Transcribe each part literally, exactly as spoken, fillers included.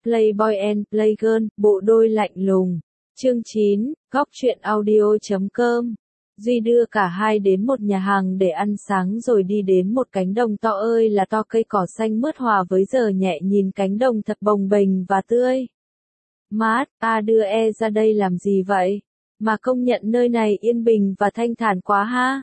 Playboy and Playgirl, bộ đôi lạnh lùng. Chương chín, góc truyện audio chấm com. Duy đưa cả hai đến một nhà hàng để ăn sáng rồi đi đến một cánh đồng to ơi là to, cây cỏ xanh mướt hòa với giờ nhẹ, nhìn cánh đồng thật bồng bềnh và tươi mát. A đưa e ra đây làm gì vậy? Mà công nhận nơi này yên bình và thanh thản quá ha.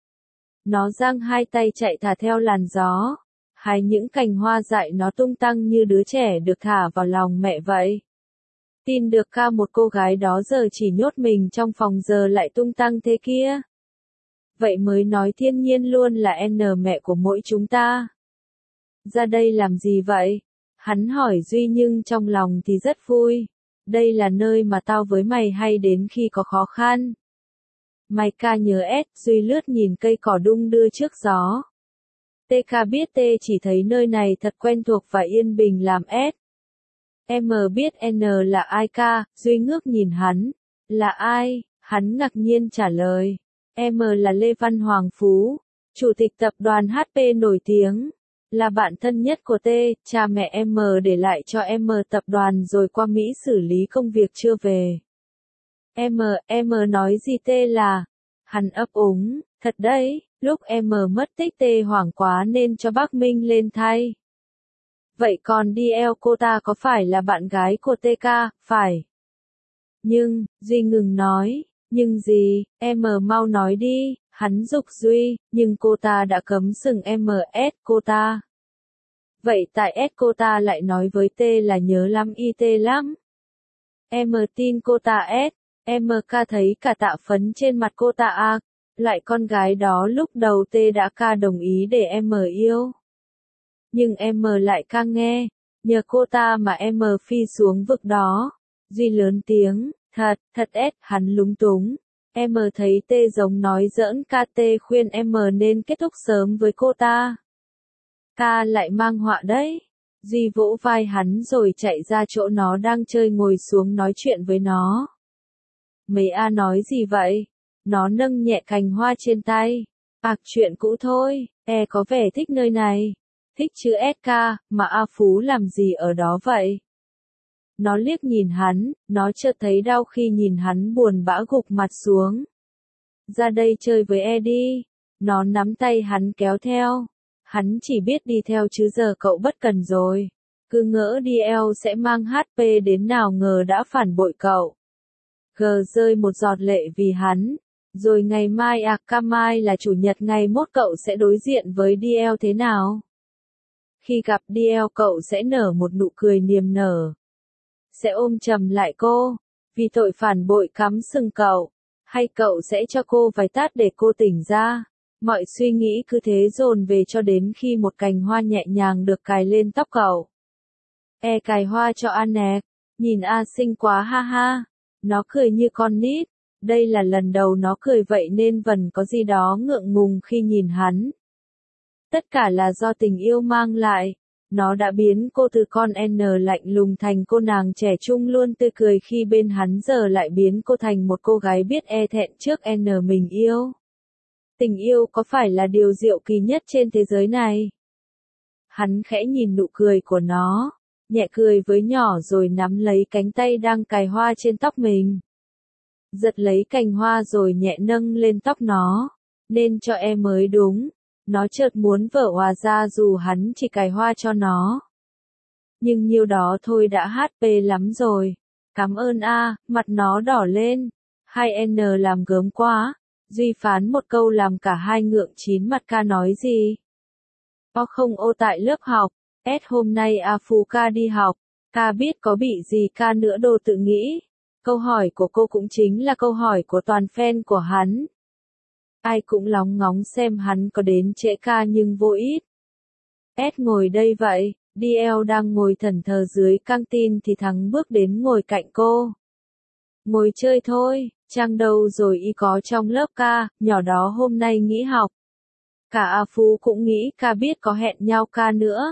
Nó giang hai tay chạy thả theo làn gió, hái những cành hoa dại nó tung tăng như đứa trẻ được thả vào lòng mẹ vậy. Tin được ca một cô gái đó giờ chỉ nhốt mình trong phòng giờ lại tung tăng thế kia. Vậy mới nói thiên nhiên luôn là N mẹ của mỗi chúng ta. Ra đây làm gì vậy? Hắn hỏi Duy nhưng trong lòng thì rất vui. Đây là nơi mà tao với mày hay đến khi có khó khăn. Mày ca nhớ S, Duy lướt nhìn cây cỏ đung đưa trước gió. tê ca biết T chỉ thấy nơi này thật quen thuộc và yên bình làm S. M biết N là ai ca, Duy ngước nhìn hắn. Là ai? Hắn ngạc nhiên trả lời. M là Lê Văn Hoàng Phú, chủ tịch tập đoàn hát pê nổi tiếng. Là bạn thân nhất của T, cha mẹ M để lại cho M tập đoàn rồi qua Mỹ xử lý công việc chưa về. M, M nói gì T là? Hắn ấp úng, thật đấy, lúc M mất tích T hoảng quá nên cho bác Minh lên thay. Vậy còn đê lờ cô ta có phải là bạn gái của tê ca? Phải. Nhưng, Duy ngừng nói, nhưng gì, M mau nói đi, hắn giục Duy, nhưng cô ta đã cấm sừng M S cô ta. Vậy tại S cô ta lại nói với T là nhớ lắm y tê lắm. M tin cô ta S, M ca thấy cả tạ phấn trên mặt cô ta à, lại con gái đó lúc đầu T đã ca đồng ý để M yêu. Nhưng M lại ca nghe, nhờ cô ta mà M phi xuống vực đó. Duy lớn tiếng, thật, thật S, hắn lúng túng. M thấy T giống nói giỡn ca, T khuyên M nên kết thúc sớm với cô ta. Ca lại mang họa đấy. Duy vỗ vai hắn rồi chạy ra chỗ nó đang chơi ngồi xuống nói chuyện với nó. Mấy A nói gì vậy? Nó nâng nhẹ cành hoa trên tay. Ạc chuyện cũ thôi, E có vẻ thích nơi này. Thích chữ ét ca, mà A Phú làm gì ở đó vậy? Nó liếc nhìn hắn, nó chợt thấy đau khi nhìn hắn buồn bã gục mặt xuống. Ra đây chơi với E đi. Nó nắm tay hắn kéo theo. Hắn chỉ biết đi theo chứ giờ cậu bất cần rồi. Cứ ngỡ đê lờ sẽ mang hát pê đến nào ngờ đã phản bội cậu. G rơi một giọt lệ vì hắn. Rồi ngày mai à ca mai là chủ nhật, ngày mốt cậu sẽ đối diện với đê lờ thế nào? Khi gặp đê lờ cậu sẽ nở một nụ cười niềm nở. Sẽ ôm chầm lại cô, vì tội phản bội cắm sừng cậu. Hay cậu sẽ cho cô vài tát để cô tỉnh ra. Mọi suy nghĩ cứ thế dồn về cho đến khi một cành hoa nhẹ nhàng được cài lên tóc cậu. E cài hoa cho A nè. Nhìn A xinh quá ha ha. Nó cười như con nít. Đây là lần đầu nó cười vậy nên vẫn có gì đó ngượng ngùng khi nhìn hắn. Tất cả là do tình yêu mang lại. Nó đã biến cô từ con N lạnh lùng thành cô nàng trẻ trung luôn tươi cười khi bên hắn, giờ lại biến cô thành một cô gái biết e thẹn trước N mình yêu. Tình yêu có phải là điều diệu kỳ nhất trên thế giới này? Hắn khẽ nhìn nụ cười của nó, nhẹ cười với nhỏ rồi nắm lấy cánh tay đang cài hoa trên tóc mình. Giật lấy cành hoa rồi nhẹ nâng lên tóc nó, nên cho em mới đúng. Nó chợt muốn vỡ hòa ra dù hắn chỉ cài hoa cho nó. Nhưng nhiêu đó thôi đã hát pê lắm rồi. Cảm ơn A, mặt nó đỏ lên. Hai N làm gớm quá. Duy phán một câu làm cả hai ngượng chín mặt. Ca nói gì? O không ô tại lớp học. S hôm nay A Phú ca đi học. Ca biết có bị gì ca nữa đồ tự nghĩ. Câu hỏi của cô cũng chính là câu hỏi của toàn fan của hắn. Ai cũng lóng ngóng xem hắn có đến trễ ca nhưng vô ít. S ngồi đây vậy, đê lờ đang ngồi thẫn thờ dưới căng tin thì Thắng bước đến ngồi cạnh cô. Ngồi chơi thôi, Trang đâu rồi y có trong lớp ca, nhỏ đó hôm nay nghỉ học. Cả A Phú cũng nghĩ ca biết có hẹn nhau ca nữa.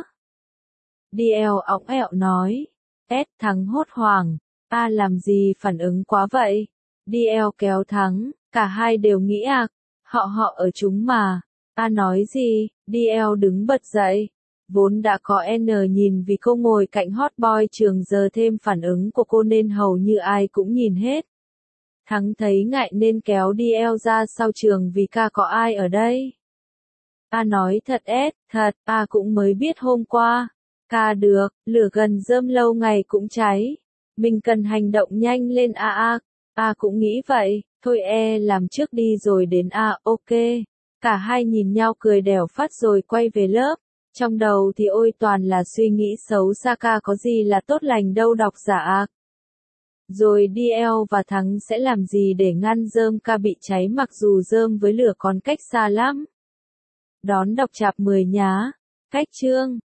đê lờ õng ẹo nói. S Thắng hốt hoảng, A làm gì phản ứng quá vậy? đê lờ kéo Thắng, cả hai đều nghĩ ạc. Họ họ ở chúng mà. A nói gì? đê lờ đứng bật dậy. Vốn đã có N nhìn vì cô ngồi cạnh hot boy trường giờ thêm phản ứng của cô nên hầu như ai cũng nhìn hết. Thắng thấy ngại nên kéo đi eo ra sau trường vì ca có ai ở đây. A nói thật ép, thật, A cũng mới biết hôm qua. Ca được, lửa gần rơm lâu ngày cũng cháy. Mình cần hành động nhanh lên A A. A cũng nghĩ vậy, thôi e làm trước đi rồi đến A, ok. Cả hai nhìn nhau cười đẻo phát rồi quay về lớp. Trong đầu thì ôi toàn là suy nghĩ xấu xa, ca có gì là tốt lành đâu đọc giả A. Rồi đi eo và Thắng sẽ làm gì để ngăn rơm ca bị cháy mặc dù rơm với lửa còn cách xa lắm. Đón đọc chapter mười nhá. Cách chương